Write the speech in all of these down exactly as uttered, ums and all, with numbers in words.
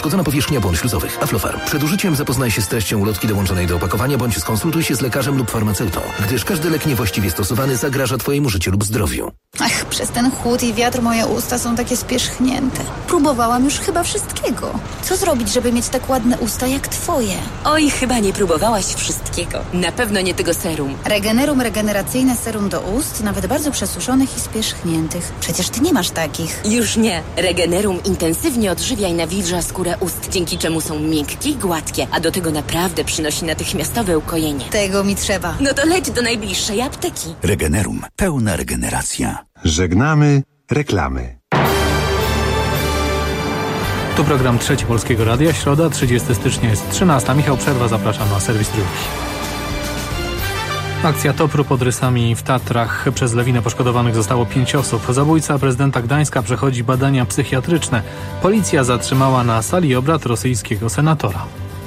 Szkodzona powierzchnia błon śluzowych. Aflofarm. Przed użyciem zapoznaj się z treścią ulotki dołączonej do opakowania bądź skonsultuj się z lekarzem lub farmaceutą, gdyż każdy lek niewłaściwie stosowany zagraża Twojemu życiu lub zdrowiu. Ach, przez ten chłód i wiatr moje usta są takie spierzchnięte. Próbowałam już chyba wszystkiego. Co zrobić, żeby mieć tak ładne usta jak Twoje? Oj, chyba nie próbowałaś wszystkiego. Na pewno nie tego serum. Regenerum regeneracyjne serum do ust, nawet bardzo przesuszonych i spierzchniętych. Przecież Ty nie masz takich. Już nie. Regenerum intensywnie odżywia i nawilża skórę ust, dzięki czemu są miękkie i gładkie, a do tego naprawdę przynosi natychmiastowe ukojenie. Tego mi trzeba. No to leć do najbliższej apteki. Regenerum. Pełna regeneracja. Żegnamy reklamy. Tu program Trzeci Polskiego Radia. Środa, trzydziestego stycznia jest trzynasta. Michał Przerwa, zapraszam na serwis Trójki. Akcja Topru pod Rysami w Tatrach. Przez lawinę poszkodowanych zostało pięć osób. Zabójca prezydenta Gdańska przechodzi badania psychiatryczne. Policja zatrzymała na sali obrad rosyjskiego senatora.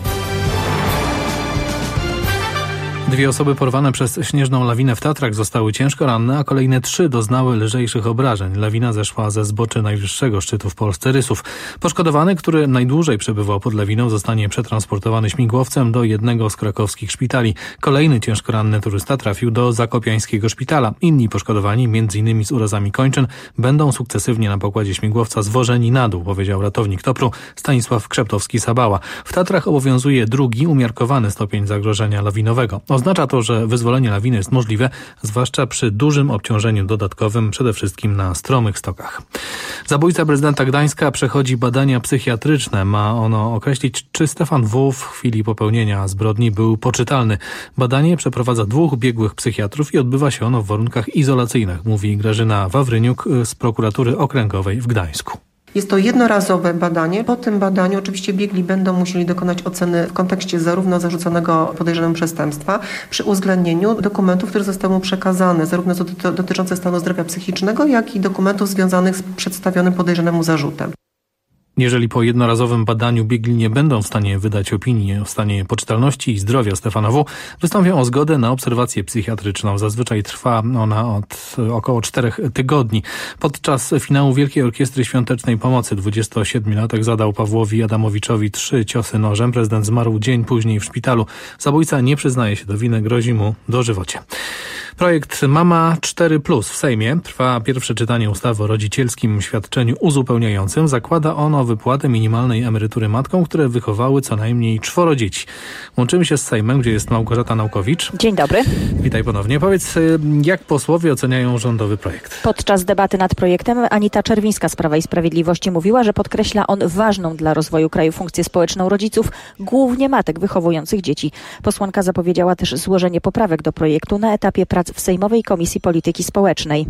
Dwie osoby porwane przez śnieżną lawinę w Tatrach zostały ciężko ranne, a kolejne trzy doznały lżejszych obrażeń. Lawina zeszła ze zboczy najwyższego szczytu w Polsce Rysów. Poszkodowany, który najdłużej przebywał pod lawiną, zostanie przetransportowany śmigłowcem do jednego z krakowskich szpitali. Kolejny ciężko ranny turysta trafił do zakopiańskiego szpitala. Inni poszkodowani, między innymi z urazami kończyn, będą sukcesywnie na pokładzie śmigłowca zwożeni na dół, powiedział ratownik Topru Stanisław Krzeptowski-Sabała. W Tatrach obowiązuje drugi, umiarkowany stopień zagrożenia lawinowego. Oznacza to, że wyzwolenie lawiny jest możliwe, zwłaszcza przy dużym obciążeniu dodatkowym, przede wszystkim na stromych stokach. Zabójca prezydenta Gdańska przechodzi badania psychiatryczne. Ma ono określić, czy Stefan W. w chwili popełnienia zbrodni był poczytalny. Badanie przeprowadza dwóch biegłych psychiatrów i odbywa się ono w warunkach izolacyjnych, mówi Grażyna Wawryniuk z prokuratury okręgowej w Gdańsku. Jest to jednorazowe badanie. Po tym badaniu oczywiście biegli będą musieli dokonać oceny w kontekście zarówno zarzuconego podejrzanym przestępstwa, przy uwzględnieniu dokumentów, które zostały mu przekazane, zarówno dotyczące stanu zdrowia psychicznego, jak i dokumentów związanych z przedstawionym podejrzanemu zarzutem. Jeżeli po jednorazowym badaniu biegli nie będą w stanie wydać opinii o stanie poczytalności i zdrowia Stefana W., wystąpią o zgodę na obserwację psychiatryczną. Zazwyczaj trwa ona od około czterech tygodni. Podczas finału Wielkiej Orkiestry Świątecznej Pomocy dwudziestosiedmiolatek zadał Pawłowi Adamowiczowi trzy ciosy nożem. Prezydent zmarł dzień później w szpitalu. Zabójca nie przyznaje się do winy, grozi mu dożywocie. Projekt Mama cztery plus w Sejmie. Trwa pierwsze czytanie ustawy o rodzicielskim świadczeniu uzupełniającym. Zakłada ono wypłatę minimalnej emerytury matkom, które wychowały co najmniej czworo dzieci. Łączymy się z Sejmem, gdzie jest Małgorzata Naukowicz. Dzień dobry. Witaj ponownie. Powiedz, jak posłowie oceniają rządowy projekt? Podczas debaty nad projektem Anita Czerwińska z Prawa i Sprawiedliwości mówiła, że podkreśla on ważną dla rozwoju kraju funkcję społeczną rodziców, głównie matek wychowujących dzieci. Posłanka zapowiedziała też złożenie poprawek do projektu na etapie prac w Sejmowej Komisji Polityki Społecznej.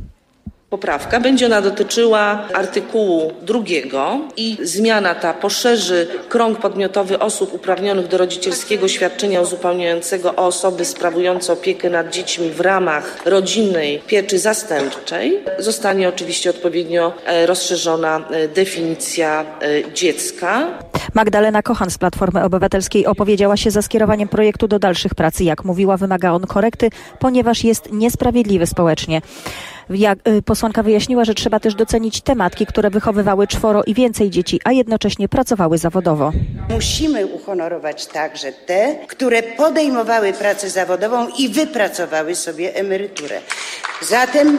Poprawka będzie ona dotyczyła artykułu drugiego i zmiana ta poszerzy krąg podmiotowy osób uprawnionych do rodzicielskiego świadczenia uzupełniającego o osoby sprawujące opiekę nad dziećmi w ramach rodzinnej pieczy zastępczej. Zostanie oczywiście odpowiednio rozszerzona definicja dziecka. Magdalena Kochan z Platformy Obywatelskiej opowiedziała się za skierowaniem projektu do dalszych prac. Jak mówiła, wymaga on korekty, ponieważ jest niesprawiedliwy społecznie. Jak posłanka wyjaśniła, że trzeba też docenić te matki, które wychowywały czworo i więcej dzieci, a jednocześnie pracowały zawodowo. Musimy uhonorować także te, które podejmowały pracę zawodową i wypracowały sobie emeryturę. Zatem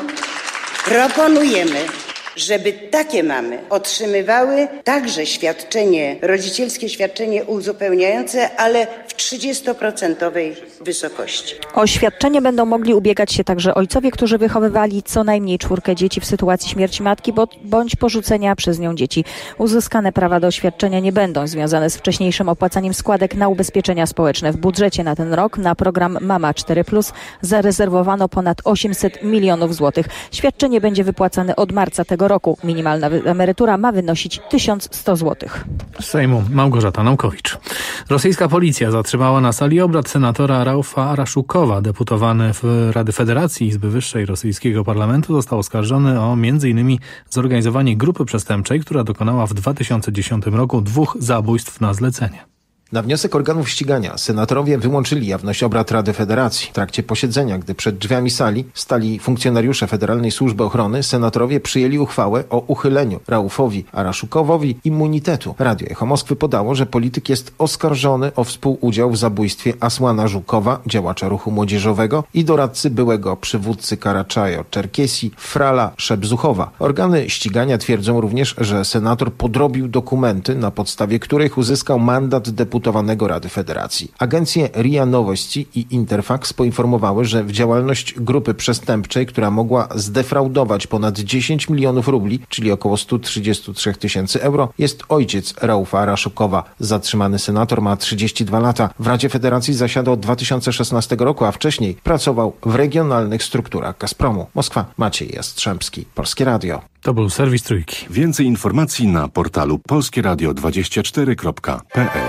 proponujemy, żeby takie mamy otrzymywały także świadczenie, rodzicielskie świadczenie uzupełniające, ale w trzydziestoprocentowej wysokości. O świadczenie będą mogli ubiegać się także ojcowie, którzy wychowywali co najmniej czwórkę dzieci w sytuacji śmierci matki bądź porzucenia przez nią dzieci. Uzyskane prawa do świadczenia nie będą związane z wcześniejszym opłacaniem składek na ubezpieczenia społeczne. W budżecie na ten rok na program Mama cztery plus zarezerwowano ponad osiemset milionów złotych. Świadczenie będzie wypłacane od marca tego roku. Minimalna emerytura ma wynosić tysiąc sto złotych. Z Sejmu Małgorzata Naukowicz. Rosyjska policja zatrzymała na sali obrad senatora Raufa Araszukowa. Deputowany w Rady Federacji Izby Wyższej rosyjskiego parlamentu został oskarżony o między innymi zorganizowanie grupy przestępczej, która dokonała w dwa tysiące dziesiątym roku dwóch zabójstw na zlecenie. Na wniosek organów ścigania senatorowie wyłączyli jawność obrad Rady Federacji. W trakcie posiedzenia, gdy przed drzwiami sali stali funkcjonariusze Federalnej Służby Ochrony, senatorowie przyjęli uchwałę o uchyleniu Raufowi Araszukowowi immunitetu. Radio Echo Moskwy podało, że polityk jest oskarżony o współudział w zabójstwie Asłana Żukowa, działacza ruchu młodzieżowego i doradcy byłego przywódcy Karaczajo-Czerkesji Frala Szebzuchowa. Organy ścigania twierdzą również, że senator podrobił dokumenty, na podstawie których uzyskał mandat deputowanego Rady Federacji. Agencje R I A Nowości i Interfax poinformowały, że w działalność grupy przestępczej, która mogła zdefraudować ponad dziesięć milionów rubli, czyli około sto trzydzieści trzy tysięcy euro, jest ojciec Raufa Araszukowa. Zatrzymany senator ma trzydzieści dwa lata. W Radzie Federacji zasiada od dwa tysiące szesnastego roku, a wcześniej pracował w regionalnych strukturach Gazpromu. Moskwa, Maciej Jastrzębski, Polskie Radio. To był serwis Trójki. Więcej informacji na portalu polskie radio dwadzieścia cztery kropka p l.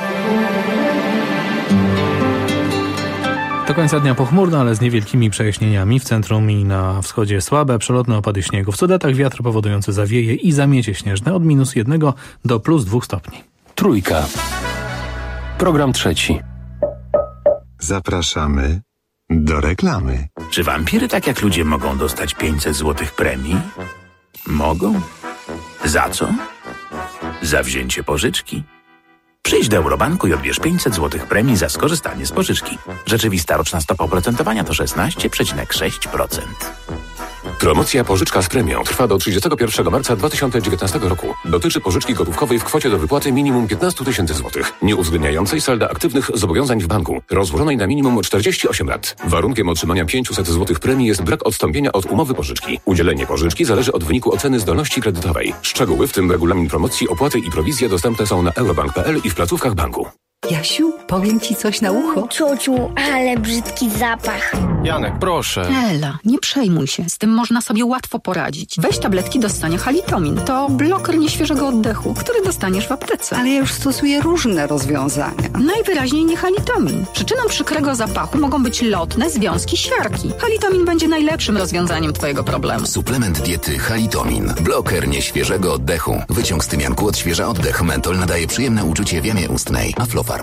Do końca dnia pochmurno, ale z niewielkimi przejaśnieniami. W centrum i na wschodzie słabe, przelotne opady śniegu. W Sudetach wiatr powodujący zawieje i zamiecie śnieżne od minus jednego do plus dwóch stopni. Trójka. Program trzeci. Zapraszamy do reklamy. Czy wampiry, tak jak ludzie, mogą dostać pięćset złotych premii? Mogą? Za co? Za wzięcie pożyczki. Przyjdź do Eurobanku i odbierz pięćset złotych premii za skorzystanie z pożyczki. Rzeczywista roczna stopa oprocentowania to szesnaście przecinek sześć procent. Promocja Pożyczka z premią trwa do trzydziestego pierwszego marca dwa tysiące dziewiętnastego roku. Dotyczy pożyczki gotówkowej w kwocie do wypłaty minimum piętnaście tysięcy złotych, nie uwzględniającej salda aktywnych zobowiązań w banku, rozłożonej na minimum czterdzieści osiem lat. Warunkiem otrzymania pięćset złotych premii jest brak odstąpienia od umowy pożyczki. Udzielenie pożyczki zależy od wyniku oceny zdolności kredytowej. Szczegóły, w tym regulamin promocji, opłaty i prowizje dostępne są na eurobank kropka p l i w placówkach banku. Jasiu, powiem ci coś na ucho. Ciociu, ale brzydki zapach. Janek, proszę. Ela, nie przejmuj się. Z tym można sobie łatwo poradzić. Weź tabletki do ssania Halitomin. To bloker nieświeżego oddechu, który dostaniesz w aptece. Ale ja już stosuję różne rozwiązania. Najwyraźniej nie Halitomin. Przyczyną przykrego zapachu mogą być lotne związki siarki. Halitomin będzie najlepszym rozwiązaniem twojego problemu. Suplement diety Halitomin. Bloker nieświeżego oddechu. Wyciąg z tymianku odświeża oddech. Mentol nadaje przyjemne uczucie w jamie ustnej. Aflofarm.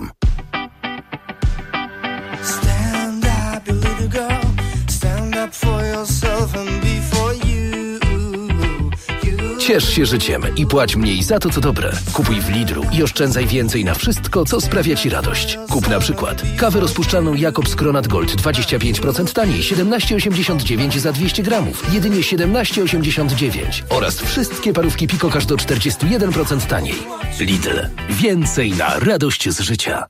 Stand up, you little girl. Stand up for yourself and be for you. you. Ciesz się życiem i płać mniej za to, co dobre. Kupuj w Lidlu i oszczędzaj więcej na wszystko, co sprawia Ci radość. Kup na przykład kawę rozpuszczalną Jakobs Kronat Gold dwadzieścia pięć procent taniej, siedemnaście osiemdziesiąt dziewięć za dwieście gramów, jedynie siedemnaście osiemdziesiąt dziewięć. Oraz wszystkie parówki Piko aż do czterdzieści jeden procent taniej. Lidl. Więcej na radość z życia.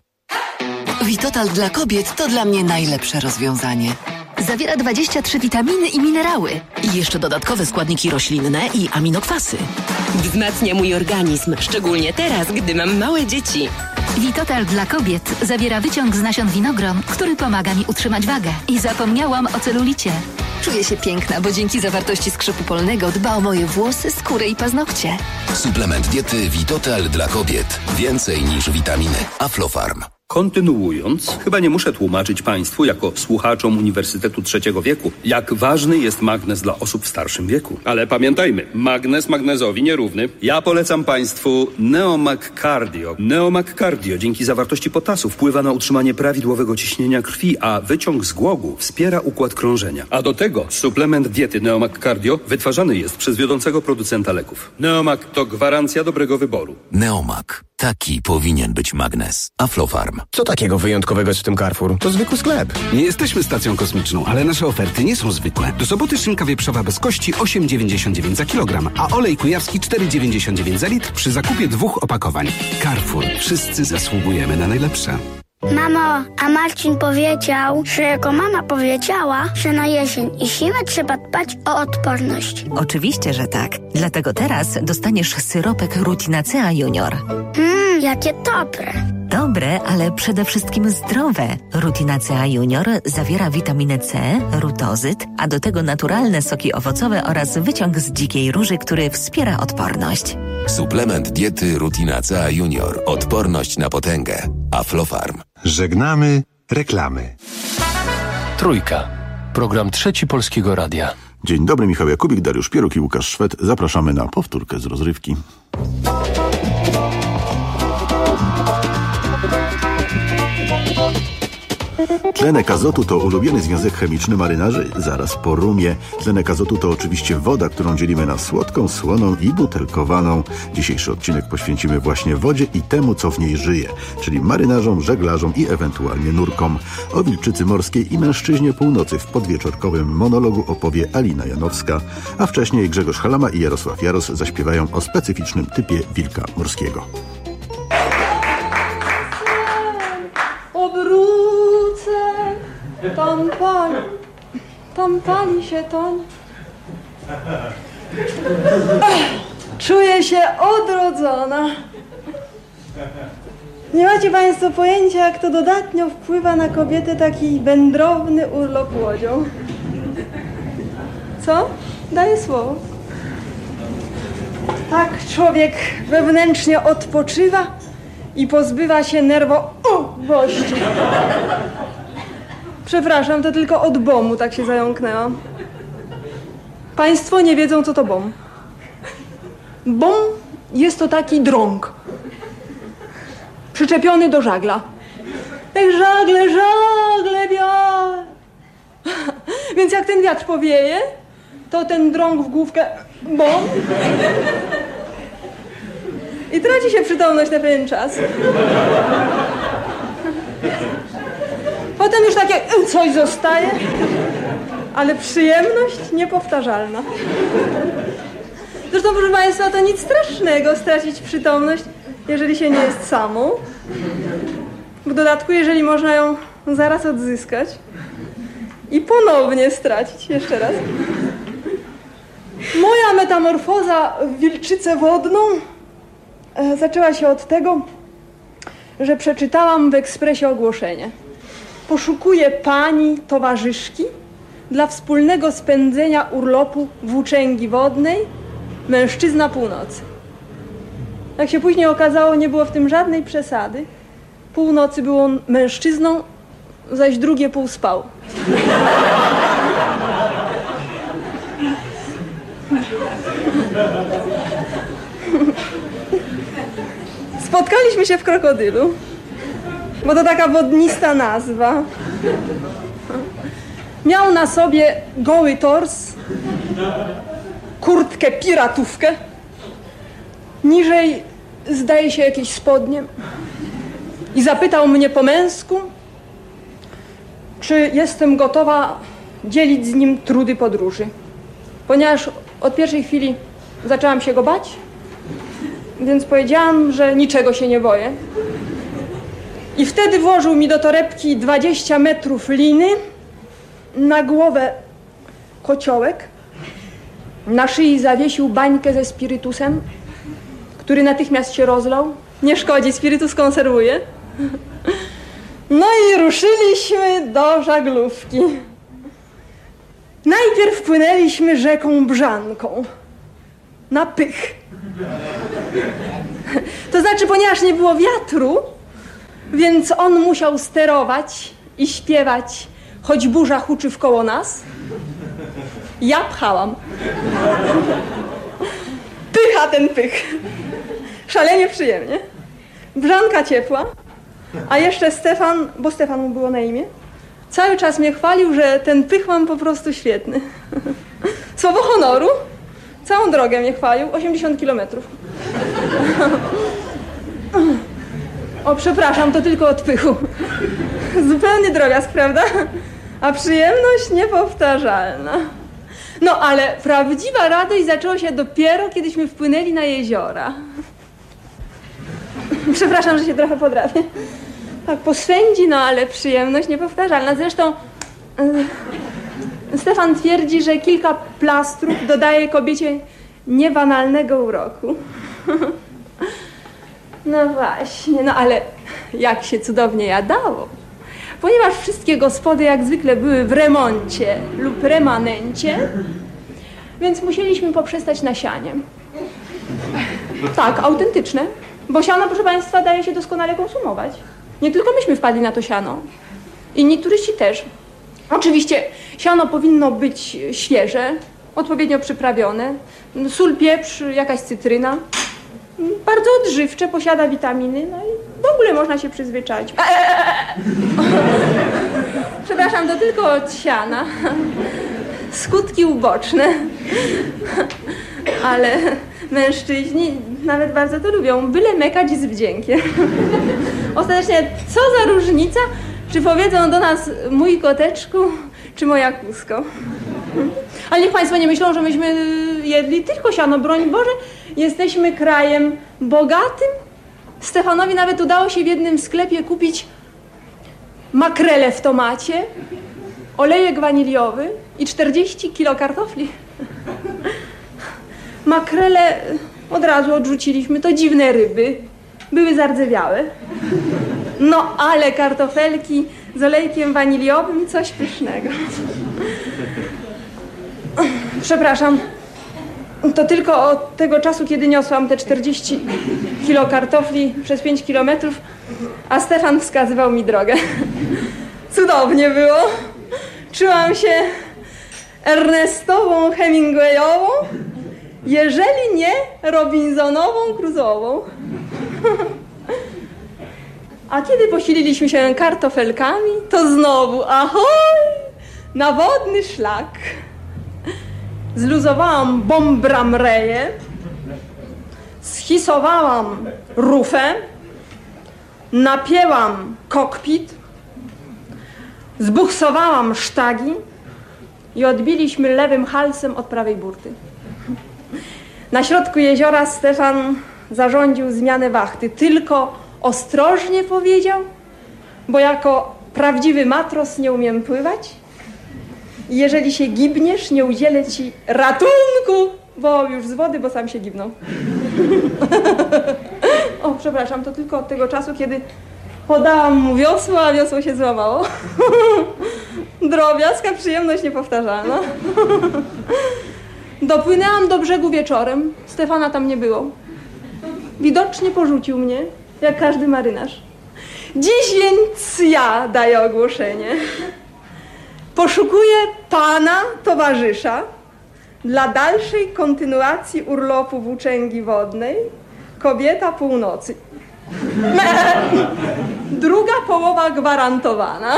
Vitotal dla kobiet to dla mnie najlepsze rozwiązanie. Zawiera dwadzieścia trzy witaminy i minerały. I jeszcze dodatkowe składniki roślinne i aminokwasy. Wzmacnia mój organizm, szczególnie teraz, gdy mam małe dzieci. Vitotal dla kobiet zawiera wyciąg z nasion winogron, który pomaga mi utrzymać wagę. I zapomniałam o celulicie. Czuję się piękna, bo dzięki zawartości skrzypu polnego dba o moje włosy, skórę i paznokcie. Suplement diety Vitotal dla kobiet. Więcej niż witaminy. Aflofarm. Kontynuując, chyba nie muszę tłumaczyć Państwu, jako słuchaczom Uniwersytetu Trzeciego Wieku, jak ważny jest magnez dla osób w starszym wieku. Ale pamiętajmy, magnez magnezowi nierówny. Ja polecam Państwu Neomag Cardio. Neomag Cardio dzięki zawartości potasu wpływa na utrzymanie prawidłowego ciśnienia krwi, a wyciąg z głogu wspiera układ krążenia. A do tego suplement diety Neomag Cardio wytwarzany jest przez wiodącego producenta leków. Neomag to gwarancja dobrego wyboru. Neomag. Taki powinien być magnez. Aflofarm. Co takiego wyjątkowego jest w tym Carrefour? To zwykły sklep. Nie jesteśmy stacją kosmiczną, ale nasze oferty nie są zwykłe. Do soboty szynka wieprzowa bez kości osiem dziewięćdziesiąt dziewięć za kilogram, a olej kujawski cztery dziewięćdziesiąt dziewięć za litr przy zakupie dwóch opakowań. Carrefour. Wszyscy zasługujemy na najlepsze. Mamo, a Marcin powiedział, że jego mama powiedziała, że na jesień i zimę trzeba dbać o odporność. Oczywiście, że tak. Dlatego teraz dostaniesz syropek Rutinacea Junior. Mmm, jakie dobre. Dobre, ale przede wszystkim zdrowe. Rutinacea Junior zawiera witaminę C, rutozyt, a do tego naturalne soki owocowe oraz wyciąg z dzikiej róży, który wspiera odporność. Suplement diety Rutinacea Junior. Odporność na potęgę. Aflofarm. Żegnamy reklamy. Trójka. Program Trzeci Polskiego Radia. Dzień dobry, Michał Jakubik, Dariusz Pieruk i Łukasz Szwed. Zapraszamy na powtórkę z rozrywki. Tlenek azotu to ulubiony związek chemiczny marynarzy zaraz po rumie. Tlenek azotu to oczywiście woda, którą dzielimy na słodką, słoną i butelkowaną. Dzisiejszy odcinek poświęcimy właśnie wodzie i temu, co w niej żyje, czyli marynarzom, żeglarzom i ewentualnie nurkom. O wilczycy morskiej i mężczyźnie północy w podwieczorkowym monologu opowie Alina Janowska, a wcześniej Grzegorz Halama i Jarosław Jaros zaśpiewają o specyficznym typie wilka morskiego. Obrócę, tam pali, tam pali się toń. Czuję się odrodzona. Nie macie Państwo pojęcia, jak to dodatnio wpływa na kobietę taki wędrowny urlop łodzią. Co? Daję słowo. Tak człowiek wewnętrznie odpoczywa i pozbywa się nerwowości. Przepraszam, to tylko od bomu tak się zająknęłam. Państwo nie wiedzą, co to bom. Bom jest to taki drąg przyczepiony do żagla. Jak żagle, żagle białe. Więc jak ten wiatr powieje, to ten drąg w główkę bom i traci się przytomność na pewien czas. Potem już takie coś zostaje, ale przyjemność niepowtarzalna. Zresztą, proszę Państwa, to nic strasznego stracić przytomność, jeżeli się nie jest samą. W dodatku, jeżeli można ją zaraz odzyskać i ponownie stracić jeszcze raz. Moja metamorfoza w wilczycę wodną e, zaczęła się od tego, że przeczytałam w Ekspresie ogłoszenie. Poszukuję pani towarzyszki dla wspólnego spędzenia urlopu włóczęgi wodnej mężczyzna północy. Jak się później okazało, nie było w tym żadnej przesady. Północy był on mężczyzną, zaś drugie pół spał. Spotkaliśmy się w Krokodylu, bo to taka wodnista nazwa. Miał na sobie goły tors, kurtkę piratówkę, niżej zdaje się jakieś spodnie i zapytał mnie po męsku, czy jestem gotowa dzielić z nim trudy podróży. Ponieważ od pierwszej chwili zaczęłam się go bać, więc powiedziałam, że niczego się nie boję. I wtedy włożył mi do torebki dwadzieścia metrów liny, na głowę kociołek, na szyi zawiesił bańkę ze spirytusem, który natychmiast się rozlał. Nie szkodzi, spirytus konserwuje. No i ruszyliśmy do żaglówki. Najpierw płynęliśmy rzeką Brzanką na Pych. To znaczy, ponieważ nie było wiatru, więc on musiał sterować i śpiewać, choć burza huczy wkoło nas. Ja pchałam. Pycha ten Pych. Szalenie przyjemnie. Brzanka ciepła, a jeszcze Stefan, bo Stefan mu było na imię, cały czas mnie chwalił, że ten Pych mam po prostu świetny. Słowo honoru, całą drogę mnie chwalił, osiemdziesiąt kilometrów. O, przepraszam, to tylko od Pychu. Zupełnie drobiazg, prawda? A przyjemność niepowtarzalna. No, ale prawdziwa radość zaczęła się dopiero, kiedyśmy wpłynęli na jeziora. Przepraszam, że się trochę podrapię. Tak, poswędzi, no ale przyjemność niepowtarzalna. Zresztą yy, Stefan twierdzi, że kilka plastrów dodaje kobiecie niebanalnego uroku. No właśnie, no ale jak się cudownie jadało. Ponieważ wszystkie gospody jak zwykle były w remoncie lub remanencie, więc musieliśmy poprzestać na sianie. Tak, autentyczne, bo siano, proszę Państwa, daje się doskonale konsumować. Nie tylko myśmy wpadli na to siano, inni turyści też. Oczywiście siano powinno być świeże, odpowiednio przyprawione, sól, pieprz, jakaś cytryna. Bardzo odżywcze, posiada witaminy, no i w ogóle można się przyzwyczaić. Eee! Przepraszam, to tylko od siana. Skutki uboczne. Ale mężczyźni nawet bardzo to lubią, byle mekać z wdziękiem. Ostatecznie, co za różnica, czy powiedzą do nas mój koteczku, czy moja kusko. Ale niech państwo nie myślą, że myśmy jedli tylko siano, broń Boże. Jesteśmy krajem bogatym. Stefanowi nawet udało się w jednym sklepie kupić makrelę w tomacie, olejek waniliowy i czterdzieści kilo kartofli. Makrele od razu odrzuciliśmy, to dziwne ryby, były zardzewiałe. No ale kartofelki z olejkiem waniliowym, coś pysznego. Przepraszam, to tylko od tego czasu, kiedy niosłam te czterdzieści kilo kartofli przez pięć kilometrów, a Stefan wskazywał mi drogę. Cudownie było. Czułam się Ernestową Hemingwayową, jeżeli nie Robinsonową Crusoe'ową. A kiedy posililiśmy się kartofelkami, to znowu ahoj, na wodny szlak. Zluzowałam bombramreję, schisowałam rufę, napięłam kokpit, zbuksowałam sztagi i odbiliśmy lewym halsem od prawej burty. Na środku jeziora Stefan zarządził zmianę wachty. Tylko ostrożnie powiedział, bo jako prawdziwy matros nie umiem pływać. I jeżeli się gibniesz, nie udzielę ci ratunku, bo już z wody, bo sam się gibnął. O, przepraszam, to tylko od tego czasu, kiedy podałam mu wiosło, a wiosło się złamało. Drobiazga, przyjemność niepowtarzalna. Dopłynęłam do brzegu wieczorem. Stefana tam nie było. Widocznie porzucił mnie, jak każdy marynarz. Dziś więc ja daję ogłoszenie. Poszukuję pana towarzysza dla dalszej kontynuacji urlopu włóczęgi wodnej Kobieta Północy. Druga połowa gwarantowana.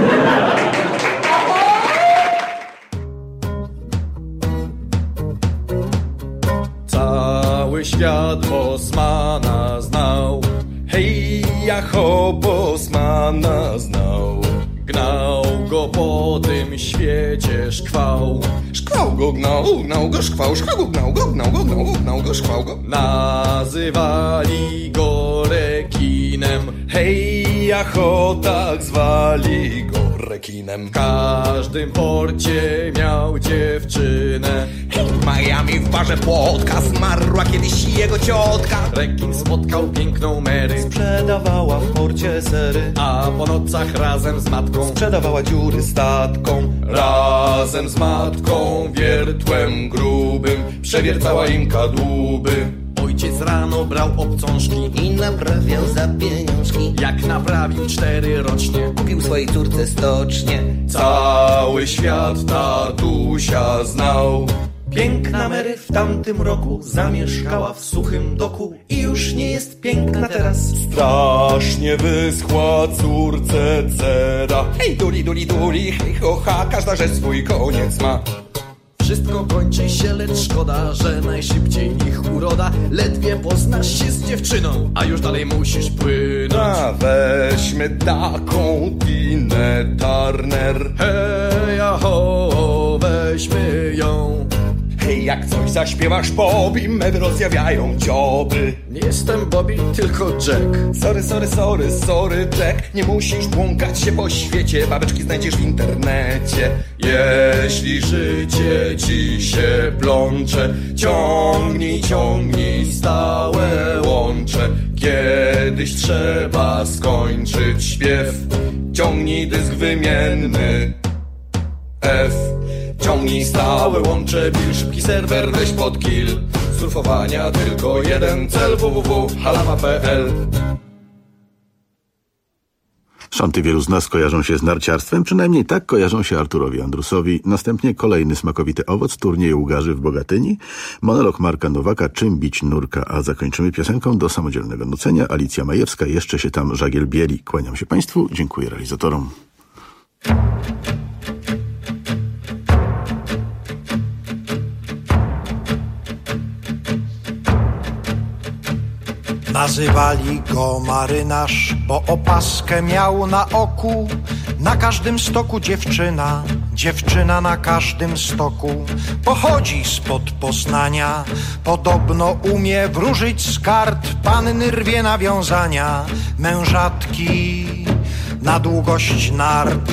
Cały świat Bosmana znał, hej, jacho Bosmana znał. Gnał go po tym świecie szkwał. Szkwał go, gnał, gnał go, szkwał, szkwał go, gnał go, gnał go, gnał go, gnał go, szkwał go. Nazywali go rekinem, hej, jacho tak zwali go rekinem. W każdym porcie miał dziewczynę. W Miami w barze Płotka zmarła kiedyś jego ciotka. Rekin spotkał piękną Mary, sprzedawała w porcie sery, a po nocach razem z matką sprzedawała dziury statkom. Razem z matką wiertłem grubym przewiercała im kadłuby. Ojciec rano brał obcążki i naprawiał za pieniążki. Jak naprawił cztery rocznie, kupił swojej córce stocznie. Cały świat tatusia znał. Piękna Mary w tamtym roku zamieszkała w suchym doku i już nie jest piękna teraz. Strasznie wyschła córce cera. Hej duli, duli, duli, hej ho, ha, każda rzecz swój koniec ma. Wszystko kończy się, lecz szkoda, że najszybciej ich uroda. Ledwie poznasz się z dziewczyną, a już dalej musisz płynąć. A weźmy taką Tinę Turner. Hej, aho, weźmy ją. Hej, jak coś zaśpiewasz, Bobby, me rozjawiają dzioby. Nie jestem Bobby, tylko Jack. Sorry, sorry, sorry, sorry, Jack. Nie musisz błąkać się po świecie, babeczki znajdziesz w internecie. Jeśli życie ci się plącze, ciągnij, ciągnij stałe łącze. Kiedyś trzeba skończyć śpiew. Ciągnij dysk wymienny F. Ciągnij stałe łącze, bil szybki serwer, weź pod kill. Surfowania tylko jeden cel, www kropka halama kropka p l. Szanty wielu z nas kojarzą się z narciarstwem, przynajmniej tak kojarzą się Arturowi Andrusowi. Następnie kolejny smakowity owoc, turniej łgarzy w Bogatyni, monolog Marka Nowaka, czym bić nurka, a zakończymy piosenką do samodzielnego nucenia. Alicja Majewska, jeszcze się tam żagiel bieli. Kłaniam się Państwu, dziękuję realizatorom. Nazywali go marynarz, bo opaskę miał na oku. Na każdym stoku dziewczyna, dziewczyna na każdym stoku. Pochodzi spod Poznania, podobno umie wróżyć z kart. Panny rwie nawiązania, mężatki na długość nart.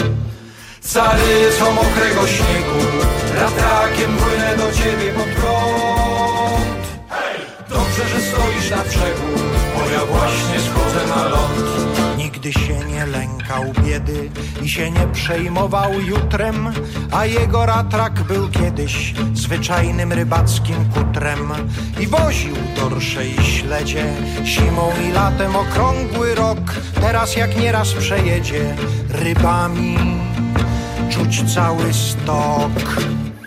Caryco mokrego śniegu, ratrakiem płynę do ciebie pod prąd. Hej! Dobrze, że stoisz na brzegu, bo ja właśnie schodzę na ląd. Nigdy się nie lękał biedy i się nie przejmował jutrem, a jego ratrak był kiedyś zwyczajnym rybackim kutrem i woził dorsze i śledzie zimą i latem okrągły rok. Teraz jak nieraz przejedzie rybami, czuć cały stok.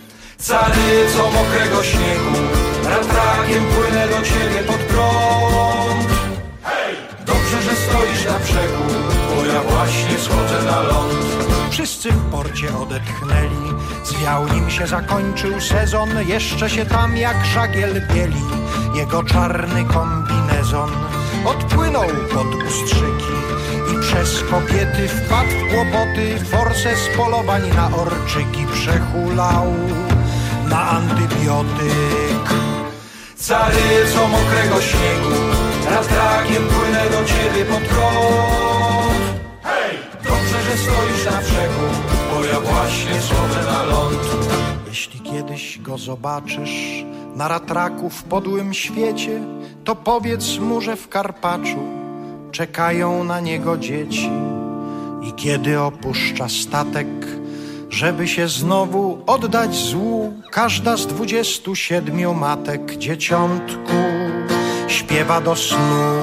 Caryco mokrego śniegu, ratrakiem płynę do ciebie pod prąd. Hej! Dobrze, że stoisz na brzegu, bo ja właśnie schodzę na ląd. Wszyscy w porcie odetchnęli, zwiał nim się zakończył sezon. Jeszcze się tam jak żagiel bieli jego czarny kombinezon. Odpłynął pod ustrzyki i przez kobiety wpadł w kłopoty. Forsę z polowań na orczyki przehulał na antybiotyk. Caryco mokrego śniegu, ratrakiem płynę do ciebie pod prąd. Hej! Dobrze, że stoisz na brzegu, bo ja właśnie schodzę na ląd. Jeśli kiedyś go zobaczysz na ratraku w podłym świecie, to powiedz mu, że w Karpaczu czekają na niego dzieci. I kiedy opuszcza statek, żeby się znowu oddać złu, każda z dwudziestu siedmiu matek dzieciątku śpiewa do snu.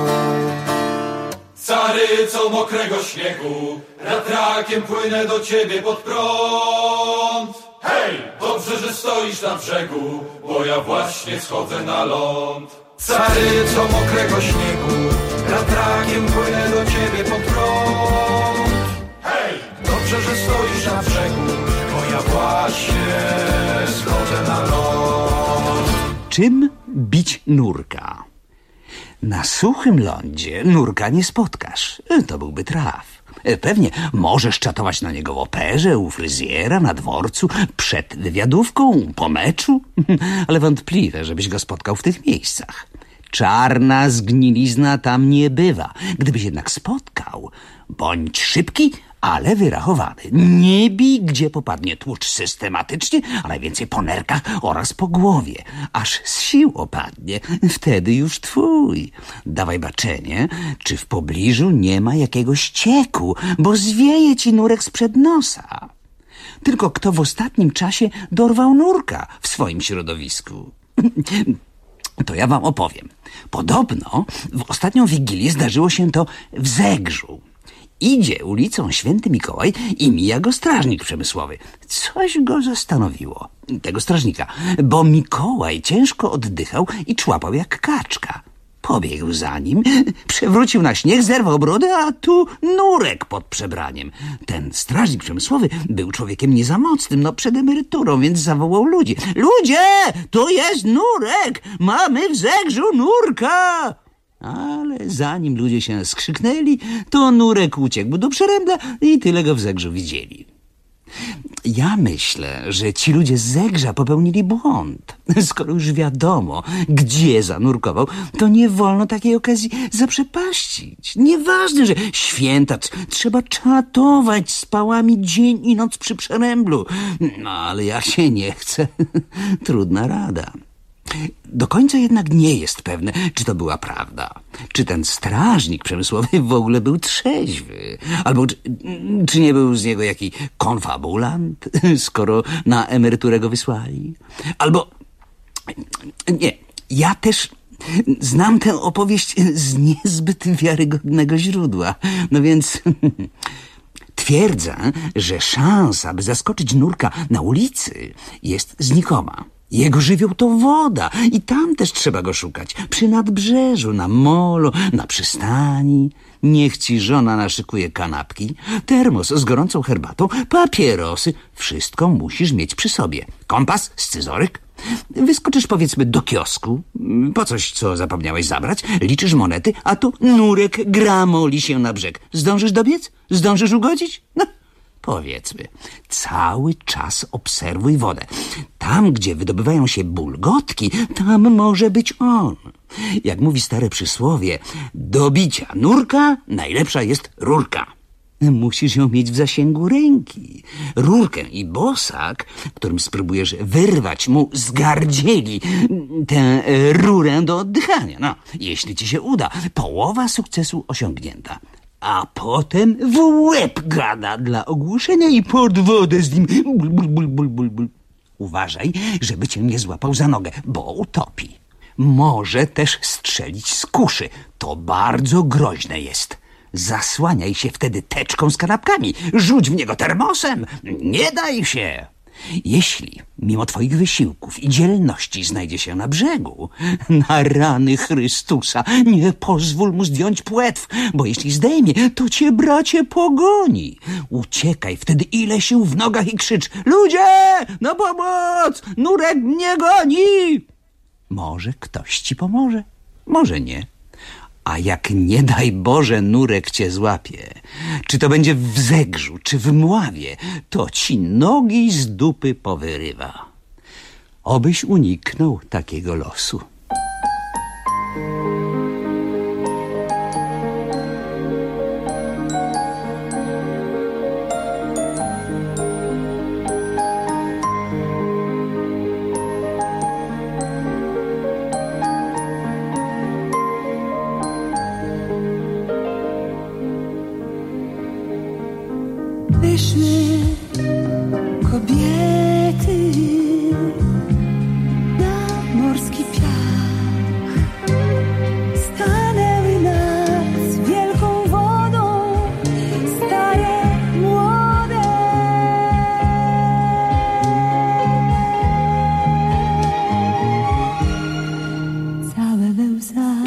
Caryco mokrego śniegu, ratrakiem płynę do ciebie pod prąd. Hej! Dobrze, że stoisz na brzegu, bo ja właśnie schodzę na ląd. Caryco mokrego śniegu, ratrakiem płynę do ciebie pod prąd. Hej! Dobrze, że stoisz na brzegu, bo ja właśnie schodzę na ląd. Czym bić nurka? Na suchym lądzie nurka nie spotkasz. To byłby traf. Pewnie możesz czatować na niego w operze, u fryzjera, na dworcu, przed wywiadówką, po meczu, ale wątpliwe, żebyś go spotkał w tych miejscach. Czarna zgnilizna tam nie bywa. Gdybyś jednak spotkał, bądź szybki, ale wyrachowany. Nie bij, gdzie popadnie, tłucz systematycznie, a najwięcej po nerkach oraz po głowie, aż z sił opadnie. Wtedy już twój. Dawaj baczenie, czy w pobliżu nie ma jakiegoś cieku, bo zwieje ci nurek sprzed nosa. Tylko kto w ostatnim czasie dorwał nurka w swoim środowisku? To ja wam opowiem. Podobno w ostatnią Wigilię zdarzyło się to w Zegrzu. Idzie ulicą Święty Mikołaj i mija go strażnik przemysłowy. Coś go zastanowiło, tego strażnika, bo Mikołaj ciężko oddychał i człapał jak kaczka. Pobiegł za nim, przewrócił na śnieg, zerwał brodę, a tu nurek pod przebraniem. Ten strażnik przemysłowy był człowiekiem nie za mocnym, no przed emeryturą, więc zawołał ludzi. Ludzie, to jest nurek! Mamy w Zegrzu nurka! Ale zanim ludzie się skrzyknęli, to nurek uciekł do Przerębla i tyle go w Zegrzu widzieli. Ja myślę, że ci ludzie z Zegrza popełnili błąd. Skoro już wiadomo, gdzie zanurkował, to nie wolno takiej okazji zaprzepaścić. Nieważne, że święta trzeba czatować z pałami dzień i noc przy Przeręblu. No ale jak się nie chce, trudna rada. Do końca jednak nie jest pewne, czy to była prawda. Czy ten strażnik przemysłowy w ogóle był trzeźwy? Albo czy, czy nie był z niego jakiś konfabulant, skoro na emeryturę go wysłali? Albo... Nie, ja też znam tę opowieść z niezbyt wiarygodnego źródła. No więc... Twierdzę, że szansa, by zaskoczyć nurka na ulicy, jest znikoma. Jego żywioł to woda i tam też trzeba go szukać. Przy nadbrzeżu, na molo, na przystani. Niech ci żona naszykuje kanapki, termos z gorącą herbatą, papierosy. Wszystko musisz mieć przy sobie. Kompas, scyzoryk, Wyskoczysz powiedzmy do kiosku, po coś, co zapomniałeś zabrać, liczysz monety, a tu nurek gramoli się na brzeg. Zdążysz dobiec? Zdążysz ugodzić? No, powiedzmy. Cały czas obserwuj wodę. Tam, gdzie wydobywają się bulgotki, tam może być on. Jak mówi stare przysłowie, do bicia nurka najlepsza jest rurka. Musisz ją mieć w zasięgu ręki. Rurkę i bosak, którym spróbujesz wyrwać mu z gardzieli tę rurę do oddychania. No, jeśli ci się uda, połowa sukcesu osiągnięta. A potem w łeb gada dla ogłuszenia i pod wodę z nim bul, bul, bul, bul, bul, bul. Uważaj, żeby cię nie złapał za nogę, bo utopi. Może też strzelić z kuszy. To bardzo groźne jest. Zasłaniaj się wtedy teczką z kanapkami. Rzuć w niego termosem. Nie daj się. Jeśli mimo twoich wysiłków i dzielności znajdzie się na brzegu, na rany Chrystusa nie pozwól mu zdjąć płetw, bo jeśli zdejmie, to cię, bracie, pogoni. Uciekaj wtedy ile sił w nogach i krzycz: ludzie, na pomoc! Nurek mnie goni! Może ktoś ci pomoże, może nie. A jak nie daj Boże nurek cię złapie, czy to będzie w Zegrzu, czy w Mławie, to ci nogi z dupy powyrywa. Obyś uniknął takiego losu. Wyszły kobiety na morski piach, stanęły nad wielką wodą, stare, młode. Całe we łzach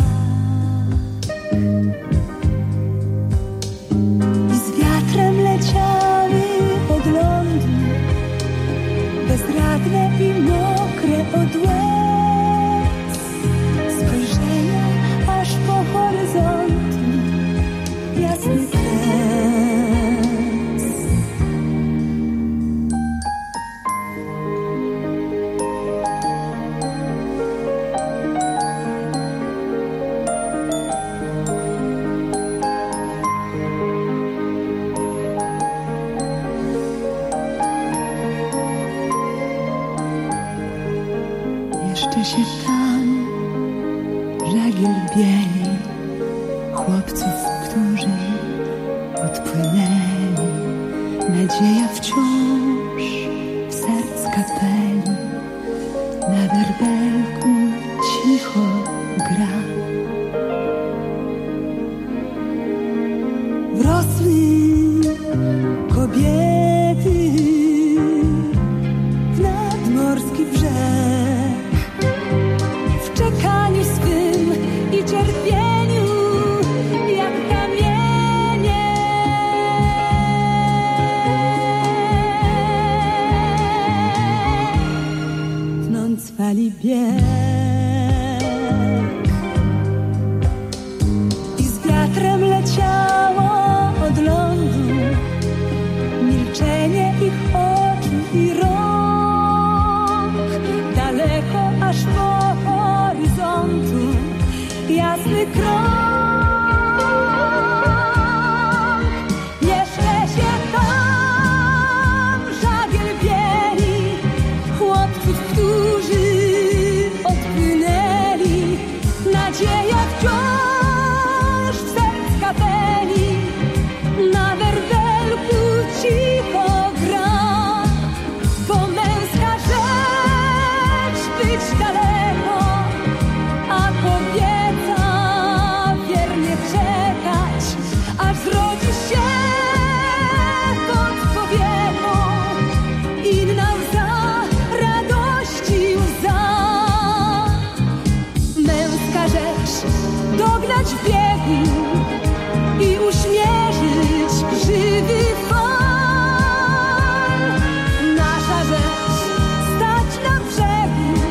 i z wiatrem leciały od lądu, bezradne i mokre od łez, spojrzenia aż po horyzontu, jasny kres. Jeszcze się tam żagiel bieli chłopców, którzy odpłynęli. Nadzieja wciąż w serc kapeli, na werbelku cicho gra. Wrosły kobiety w nadmorski brzeg, w czekaniu swym i cierpieniu jak kamienie. Tnąc fali bieg i z wiatrem leciało od lądu milczenie ich oczu i rąk, daleko aż po horyzontu jasny krąg. Jeszcze się tam żagiel bieli chłopców, którzy odpłynęli. Nadzieja wciąż w serc kapeli, na werbelku cicho gra. To męska rzecz być daleko, a kobieca wiernie czekać, aż zrodzi się pod powieką inna łza radości łza. Męska rzecz dognać w biegu i uśmierzyć żywy fal. Nasza rzecz stać na brzegu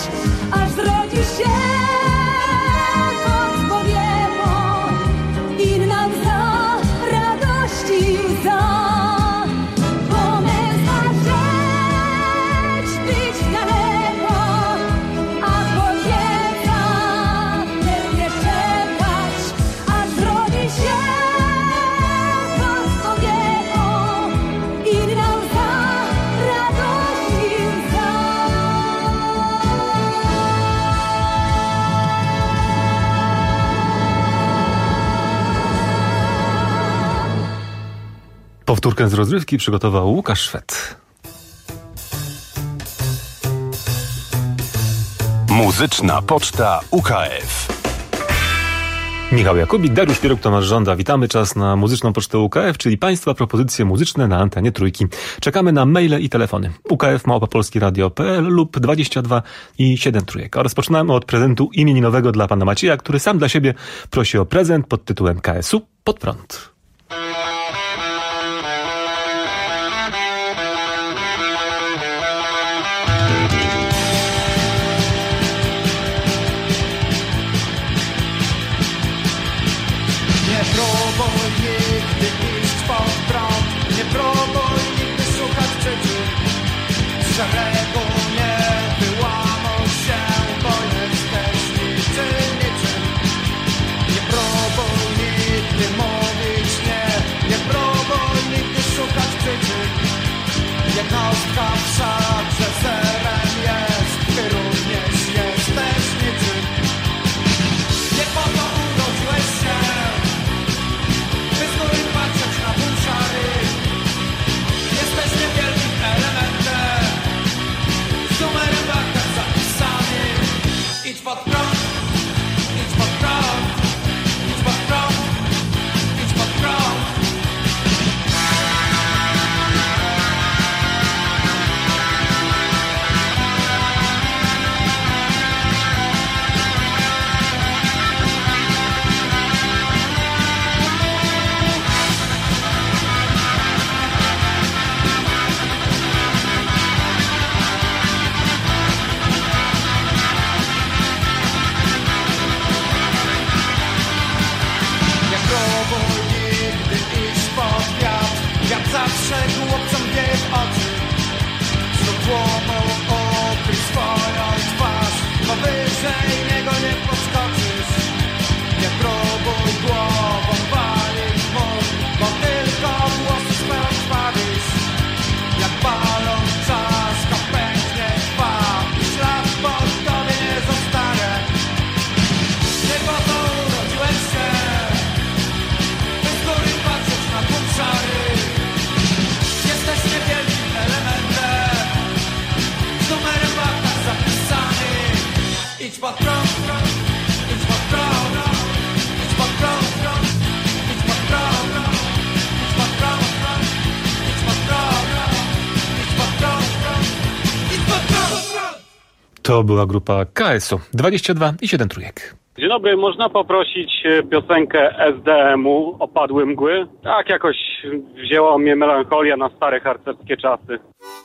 aż zrodzi się pod powieką inna łza radości łza. Bo męska rzecz być daleko, a kobieca pewnie czekać, aż zrodzi się pod powieką inna łza radości łza. Powtórkę z rozrywki przygotował Łukasz Szwed. Muzyczna Poczta U K F. Michał Jakubik, Dariusz Pieruk, Tomasz Żąda. Witamy. Czas na Muzyczną Pocztę U K F, czyli Państwa propozycje muzyczne na antenie Trójki. Czekamy na maile i telefony. U K F małpa polskieradio kropka p l lub dwadzieścia dwa i siedem Trójek. A rozpoczynamy od prezentu imieninowego dla pana Macieja, który sam dla siebie prosi o prezent pod tytułem K S U Pod prąd. Nie próbuj nigdy iść pod prąd, nie próbuj nigdy szukać przyczyn. Z szeregu nie wyłamuj się, bo jesteś niczym, niczym. Nie próbuj nigdy mówić nie, nie próbuj nigdy szukać przyczyn. Jednostka wszak, że zerem jest, ty również jesteś niczym. Nie po to urodziłeś się, by z góry patrzeć na pół szary. Jesteś niewielkim elementem, z numerem baka zapisany. Idź pod prąd, idź pod prąd, idź pod prąd, idź pod prąd. Nie próbuj nigdy iść pod wiatr, wiatr zawsze chłopcom wie w oczy. Znów tłumu ukryj swoją twarz, bo wyżej niego nie podskoczysz. Nie próbuj głową walić w mur, bo tylko włosy swe odpalisz. Jak balon czaszka pęknie trwa, ślad po tobie nie zostanie. Nie po to urodziłeś się, by z góry patrzeć na pół szary. Jesteś niewielkim elementem, z numerem baka zapisany. Idź pod prąd, idź pod prąd, idź pod prąd, idź pod prąd, idź pod prąd, idź pod prąd, idź pod prąd, idź pod prąd. To była grupa K S U. dwadzieścia dwa i siedem Trójek. Dzień dobry, można poprosić e, piosenkę S D M-u Opadły mgły? Tak jakoś wzięła mnie melancholia na stare harcerskie czasy.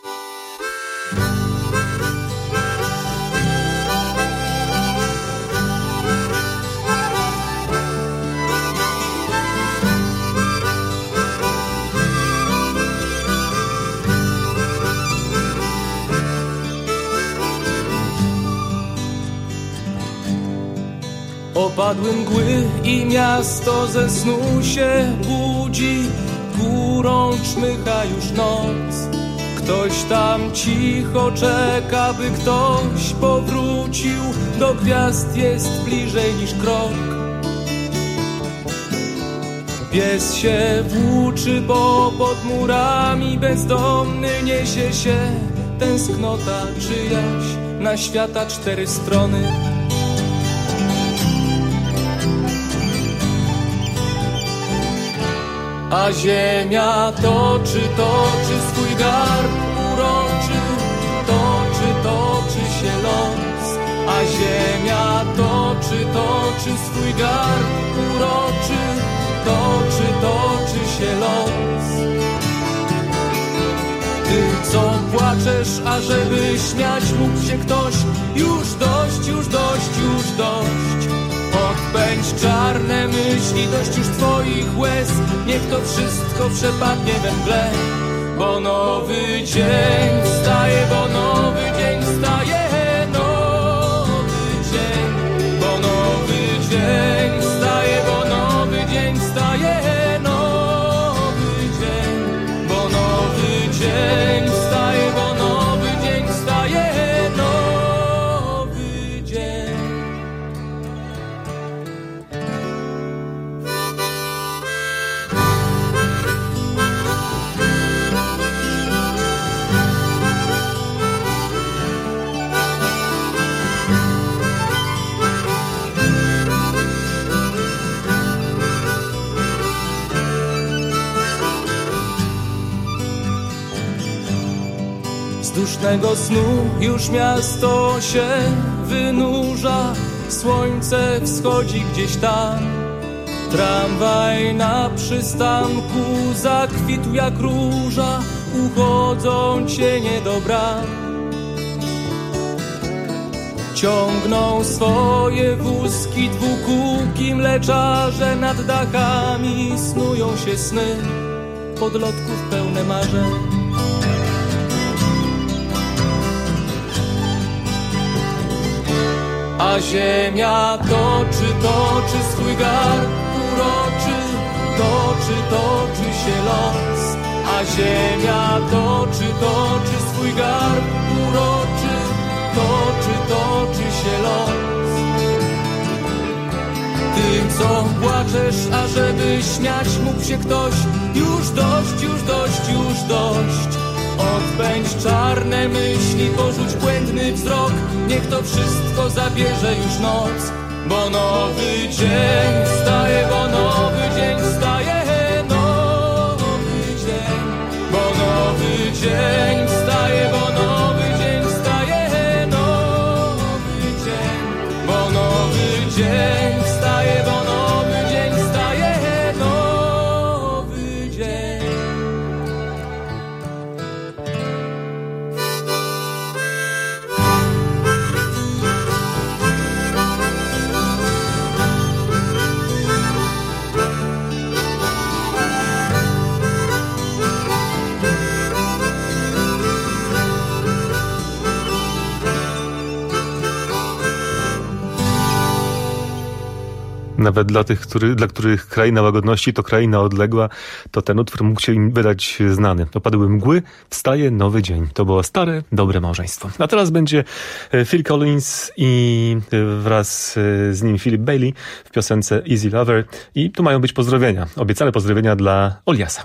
Opadły mgły i miasto ze snu się budzi, górą czmycha już noc. Ktoś tam cicho czeka, by ktoś powrócił, do gwiazd jest bliżej niż krok. Pies się włóczy, bo pod murami bezdomny niesie się tęsknota czyjaś na świata cztery strony. A ziemia toczy, toczy swój garb urączy, toczy, toczy się los. A ziemia toczy, toczy swój garb uroczy, toczy, toczy się los. Ty, co płaczesz, ażeby śmiać mógł się ktoś, już czarne myśli, dość już twoich łez. Niech to wszystko przepadnie we mgle, bo nowy dzień wstaje, bo nowy dzień wstaje, nowy dzień, bo nowy dzień wstaje, bo nowy dzień wstaje, nowy dzień, bo nowy dzień wstaje, bo nowy dzień wstaje, nowy dzień. Z dusznego snu już miasto się wynurza, słońce wschodzi gdzieś tam. Tramwaj na przystanku zakwitł jak róża, uchodzą cienie do bram. Ciągną swoje wózki dwukółki mleczarze, nad dachami snują się sny podlotków pełne marzeń. A ziemia toczy, toczy swój garb uroczy, toczy, toczy się los. A ziemia toczy, toczy swój garb uroczy, toczy, toczy się los. Ty, co płaczesz, ażeby śmiać mógł się ktoś, już dość, już dość, już dość. Odpędź czarne myśli, porzuć błędny wzrok, niech to wszystko zabierze już noc. Bo nowy dzień wstaje, bo nowy dzień wstaje, nowy dzień, bo nowy dzień wstaje, bo nowy dzień wstaje, nowy dzień, bo nowy dzień wstaje, bo nowy dzień wstaje, nowy dzień. Nawet dla tych, który, dla których kraina łagodności to kraina odległa, to ten utwór mógł się im wydać znany. Opadły mgły, wstaje nowy dzień. To było stare, dobre małżeństwo. A teraz będzie Phil Collins i wraz z nim Philip Bailey w piosence Easy Lover. I tu mają być pozdrowienia. Obiecane pozdrowienia dla Oliasa.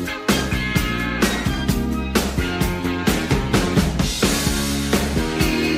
Easy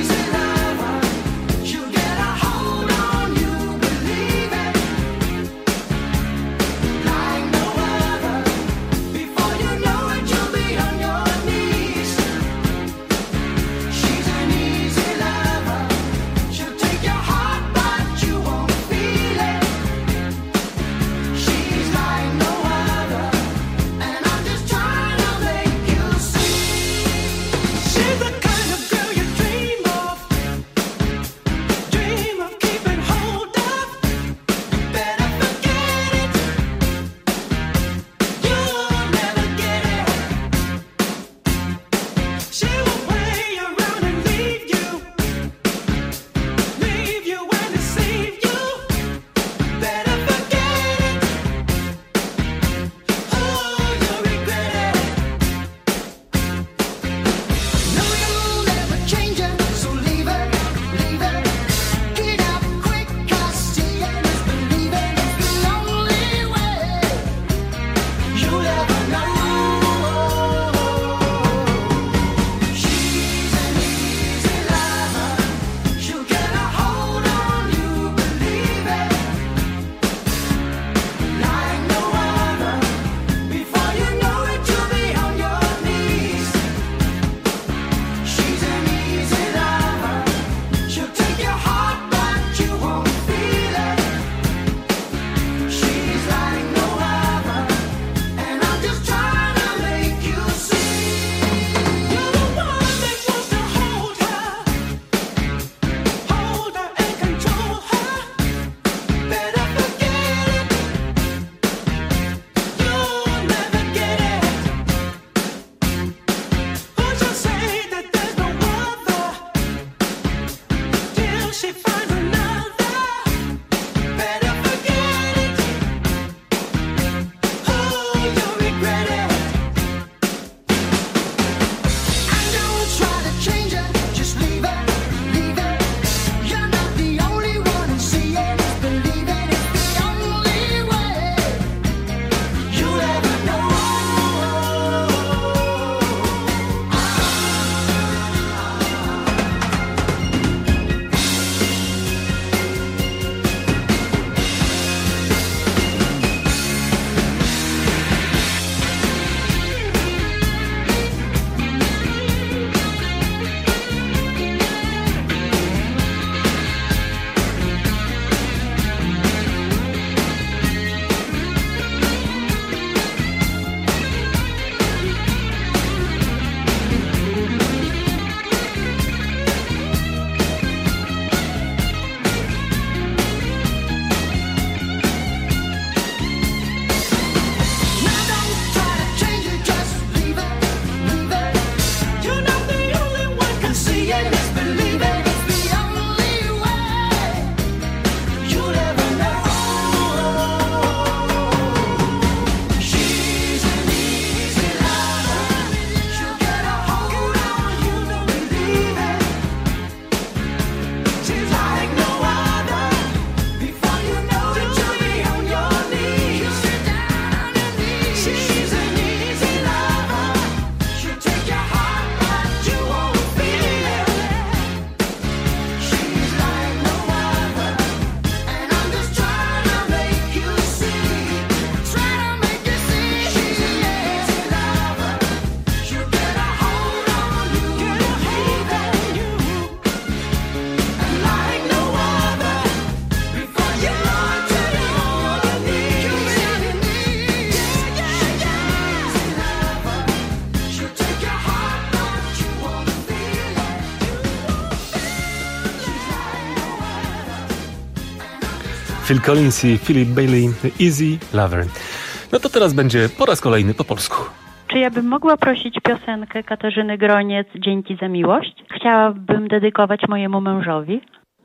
Phil Collins i Philip Bailey, Easy Lover. No to teraz będzie po raz kolejny po polsku. Czy ja bym mogła prosić piosenkę Katarzyny Groniec Dzięki za miłość? Chciałabym dedykować mojemu mężowi.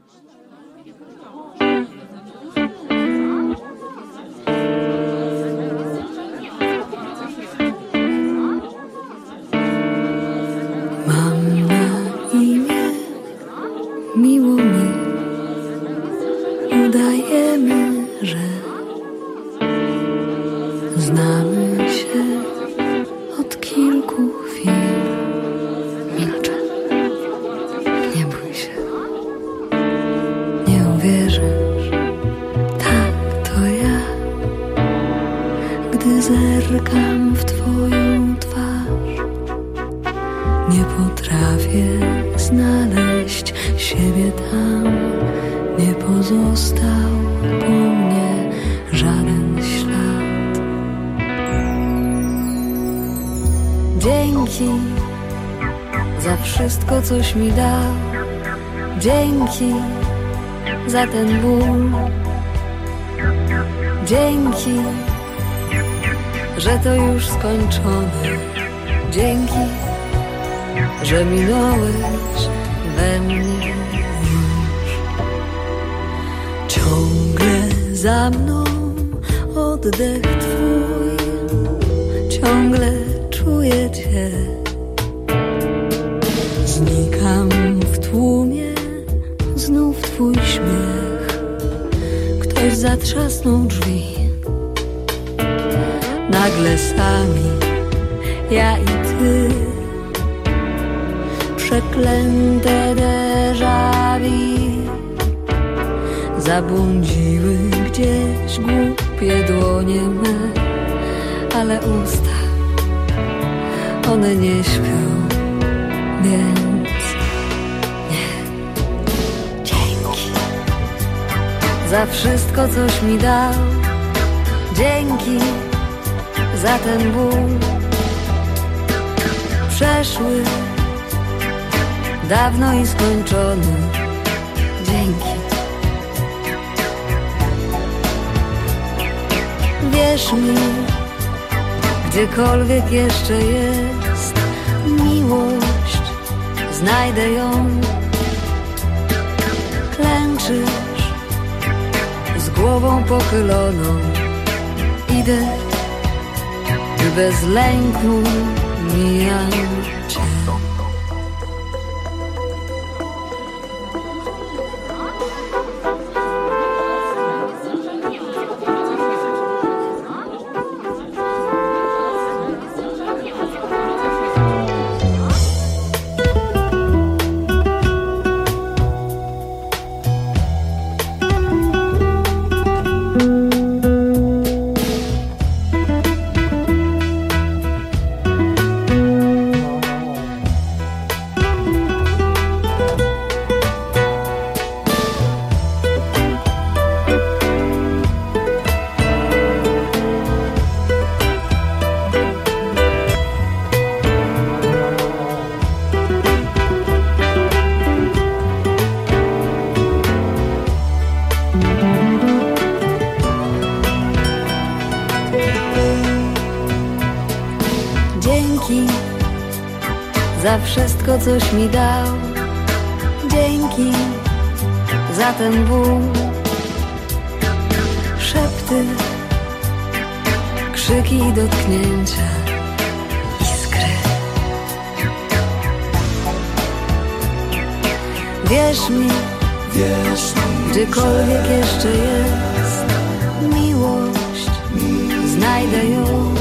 Mam na imię, miło mi, udajemy, że znamy się od kilku chwil. Milczę, nie bój się, nie uwierzysz, tak to ja, gdy zerkam w twoją twarz. Nie potrafię znaleźć siebie tam, nie pozostał po mnie żaden ślad. Dzięki za wszystko, coś mi dał. Dzięki za ten ból. Dzięki, że to już skończone. Dzięki, że minąłeś we mnie już. Ciągle za mną oddech twój, ciągle czuję cię. Znikam w tłumie, znów twój śmiech. Ktoś zatrzasnął drzwi. Nagle sami, ja i ty, przeklęte déjà vu, zabłądziły gdzieś głupie dłonie me, ale usta, one nie śpią, więc nie. Dzięki za wszystko, coś mi dał. Dzięki za ten ból przeszły, dawno i skończony. Dzięki. Wierz mi, gdziekolwiek jeszcze jest miłość, znajdę ją. Klęczysz z głową pochyloną. Idę, by bez lęku mijam cię. Za wszystko, coś mi dał. Dzięki za ten ból. Szepty, krzyki i dotknięcia, iskry. Wierz mi, wierz mi, gdziekolwiek że jeszcze jest miłość, znajdę ją.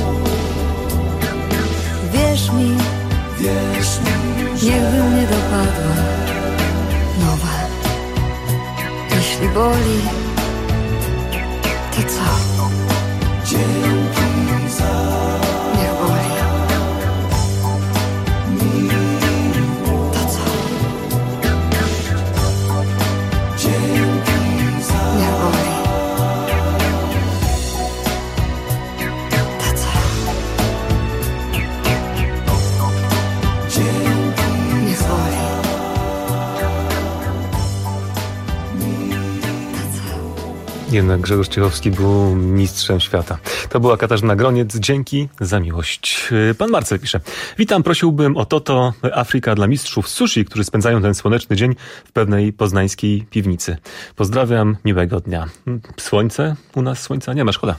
Wierz mi, wierz mi, niechby mnie dopadła nowa. Jeśli boli, to co? Dzięki za niech boli. To co? Dzięki za niech boli. To co? Dzięki niech boli. To co? Jednak Grzegorz Ciechowski był mistrzem świata. To była Katarzyna Groniec. Dzięki za miłość. Pan Marcel pisze. Witam, prosiłbym o Toto Afryka dla mistrzów sushi, którzy spędzają ten słoneczny dzień w pewnej poznańskiej piwnicy. Pozdrawiam, miłego dnia. Słońce? U nas słońca nie ma, szkoda.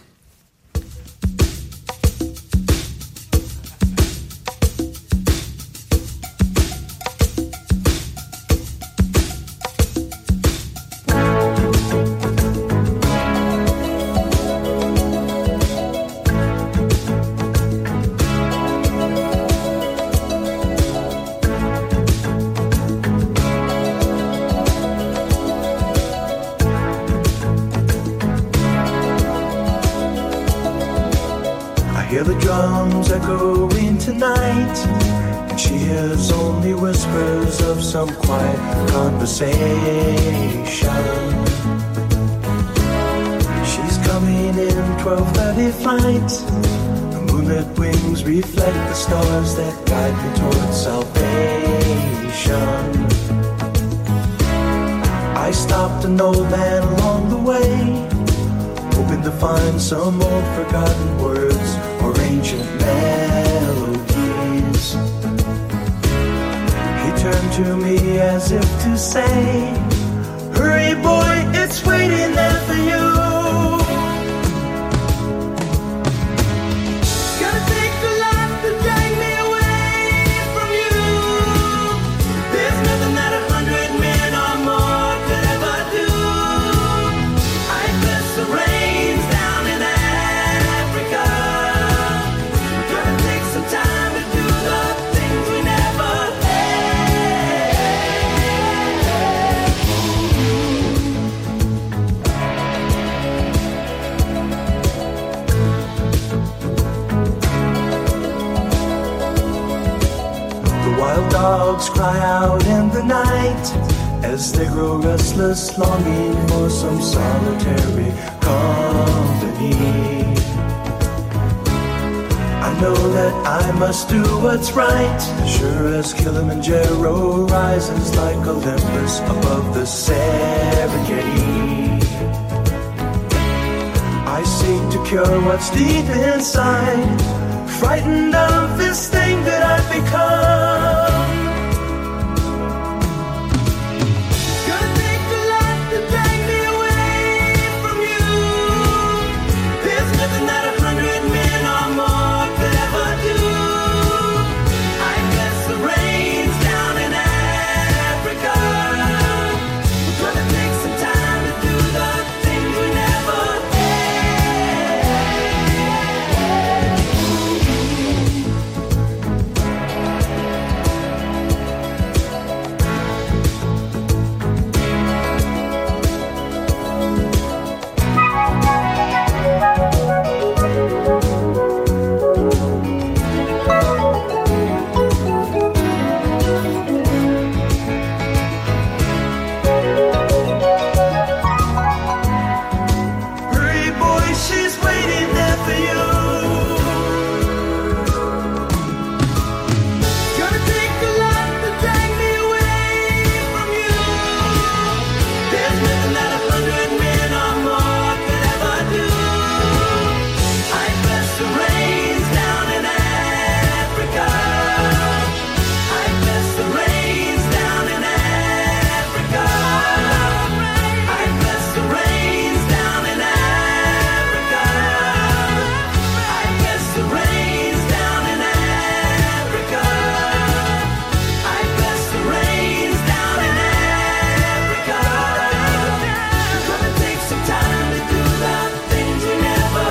Hear the drums echoing tonight, and she hears only whispers of some quiet conversation. She's coming in twelve thirty flight. The moonlit wings reflect the stars that guide me towards salvation. I stopped an old man along the way, hoping to find some old forgotten words or ancient melodies. He turned to me as if to say, hurry boy, it's waiting there for you. Gotta take a lot to drag me away from you. There's nothing that a hundred men or more could ever do. I bless the rains down in Africa. Gonna take some time to do the things we never The wild dogs cry out in the night as they grow restless, longing for some solitary company. I know that I must do what's right, sure as Kilimanjaro rises like Olympus above the Serengeti. I seek to cure what's deep inside, frightened of this thing that I've become. Gonna take a lot to drag me away from you. There's nothing that a hundred men or more could ever do. I bless the rains down in Africa. Gonna take some time to do the things we never Hurry, boy, she's waiting there for you. Gonna take a lot to drag me away from you. There's nothing that a hundred men or more could ever do. I bless the rains down in Africa. I bless the rains down in Africa. I bless the rains down in Africa. I bless the rains down in Africa. I bless the rains down in Africa. Gonna take some time to do the things we never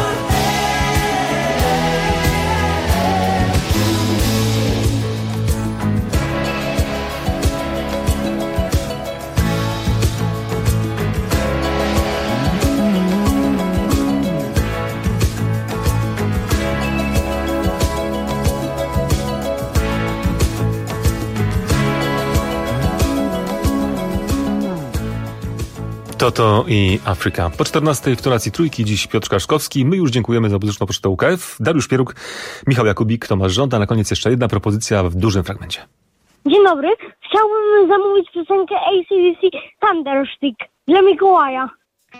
Toto i Afryka. Po czternastej w tonacji trójki dziś Piotr Kaszkowski. My już dziękujemy za muzyczną pocztę U K F. Dariusz Pieruk, Michał Jakubik, Tomasz Żąda. Na koniec jeszcze jedna propozycja w dużym fragmencie. Dzień dobry. Chciałbym zamówić piosenkę A C D C Thunderstick dla Mikołaja.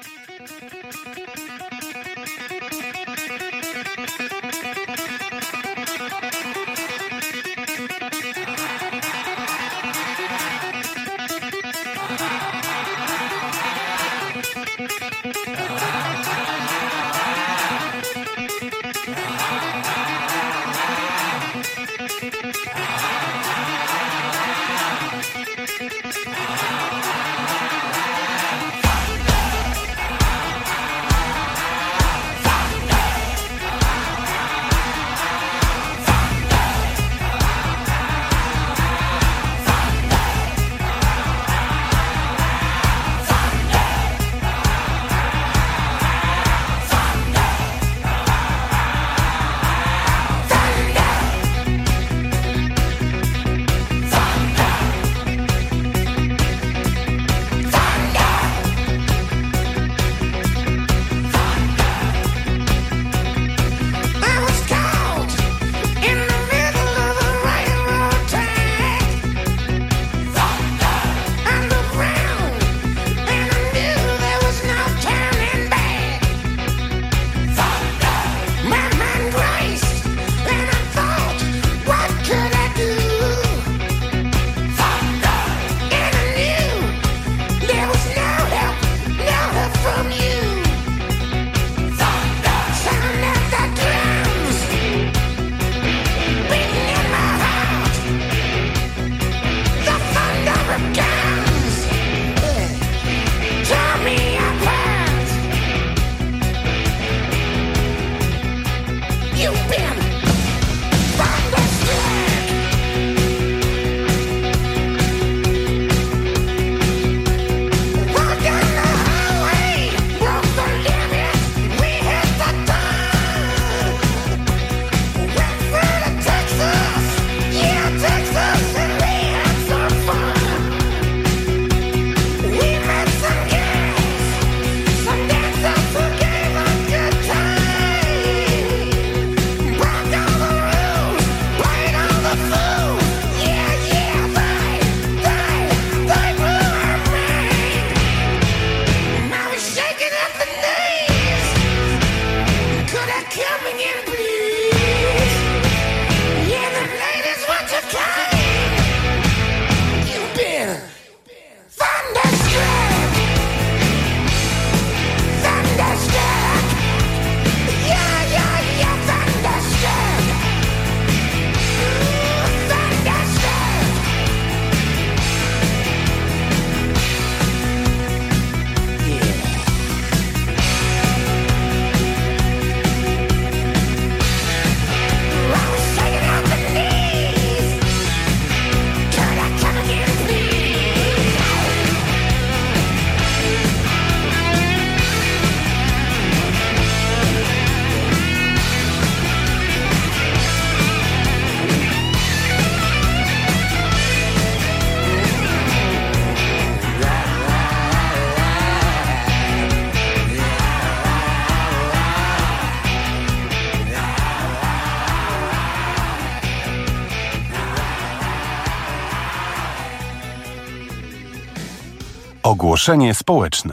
Ogłoszenie społeczne.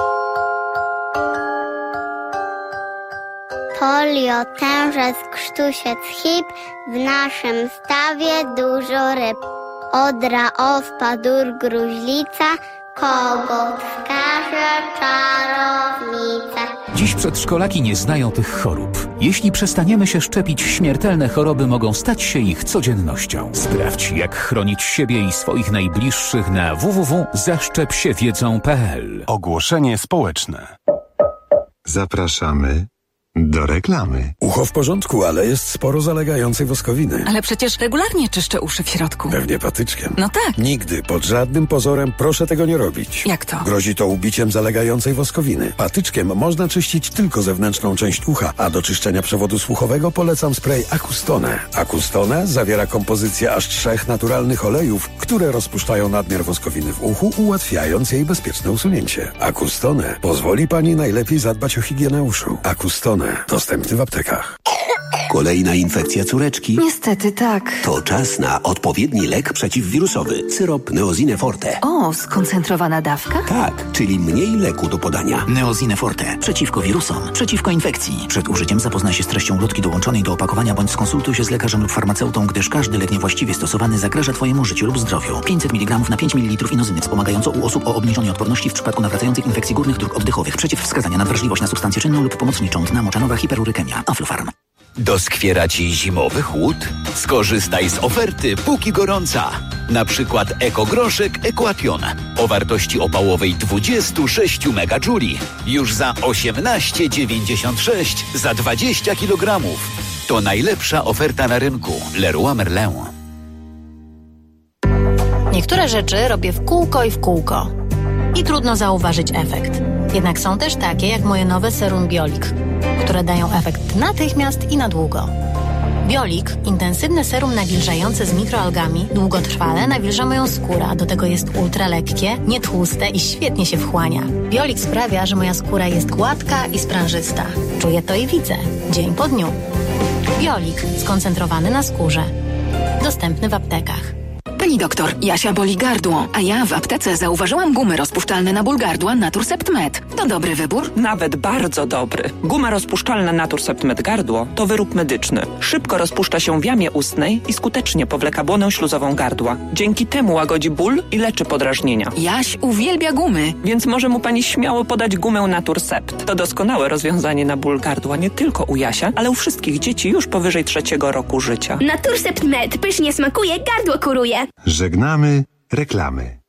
Polio, tężec, krztusiec, hip, w naszym stawie dużo ryb. Odra, ospa, dur, gruźlica, kogut, wskaże czarownica. Dziś przedszkolaki nie znają tych chorób. Jeśli przestaniemy się szczepić, śmiertelne choroby mogą stać się ich codziennością. Sprawdź, jak chronić siebie i swoich najbliższych na w w w kropka zaszczep się wiedzą kropka p l. Ogłoszenie społeczne. Zapraszamy do reklamy. Ucho w porządku, ale jest sporo zalegającej woskowiny. Ale przecież regularnie czyszczę uszy w środku. Pewnie patyczkiem. No tak. Nigdy, pod żadnym pozorem proszę tego nie robić. Jak to? Grozi to ubiciem zalegającej woskowiny. Patyczkiem można czyścić tylko zewnętrzną część ucha, a do czyszczenia przewodu słuchowego polecam spray Acustone. Acustone zawiera kompozycję aż trzech naturalnych olejów, które rozpuszczają nadmiar woskowiny w uchu, ułatwiając jej bezpieczne usunięcie. Acustone pozwoli Pani najlepiej zadbać o higienę uszu. Acustone dostępny w aptekach. Kolejna infekcja córeczki? Niestety tak. To czas na odpowiedni lek przeciwwirusowy. Syrop Neozine Forte. O, skoncentrowana dawka? Tak, czyli mniej leku do podania. Neozine Forte. Przeciwko wirusom, przeciwko infekcji. Przed użyciem zapoznaj się z treścią ulotki dołączonej do opakowania bądź skonsultuj się z lekarzem lub farmaceutą, gdyż każdy lek niewłaściwie stosowany zagraża Twojemu życiu lub zdrowiu. pięćset miligramów na pięć mililitrów inozyny wspomagająco u osób o obniżonej odporności w przypadku nawracających infekcji górnych dróg oddechowych. Przeciwwskazania na wrażliwość na substancję czynną lub pomocniczą. Tna moczanowa hiperurykemia. Aflofarm. Doskwiera Ci zimowy chłód? Skorzystaj z oferty póki gorąca. Na przykład ekogroszek Equation o wartości opałowej dwadzieścia sześć megadżuli już za osiemnaście dziewięćdziesiąt sześć za dwadzieścia kilogramów. To najlepsza oferta na rynku. Leroy Merlin. Niektóre rzeczy robię w kółko i w kółko. I trudno zauważyć efekt. Jednak są też takie jak moje nowe serum Biolik, które dają efekt natychmiast i na długo. Biolik, intensywne serum nawilżające z mikroalgami, długotrwale nawilża moją skórę, a do tego jest ultra lekkie, nietłuste i świetnie się wchłania. Biolik sprawia, że moja skóra jest gładka i sprężysta. Czuję to i widzę, dzień po dniu. Biolik, skoncentrowany na skórze. Dostępny w aptekach. Pani doktor, Jasia boli gardło, a ja w aptece zauważyłam gumy rozpuszczalne na ból gardła Naturcept Med. To dobry wybór? Nawet bardzo dobry. Guma rozpuszczalna Naturcept Med Gardło to wyrób medyczny. Szybko rozpuszcza się w jamie ustnej i skutecznie powleka błonę śluzową gardła. Dzięki temu łagodzi ból i leczy podrażnienia. Jaś uwielbia gumy. Więc może mu pani śmiało podać gumę Naturcept. To doskonałe rozwiązanie na ból gardła nie tylko u Jasia, ale u wszystkich dzieci już powyżej trzeciego roku życia. Naturcept Med pysznie smakuje, gardło kuruje. Żegnamy reklamy.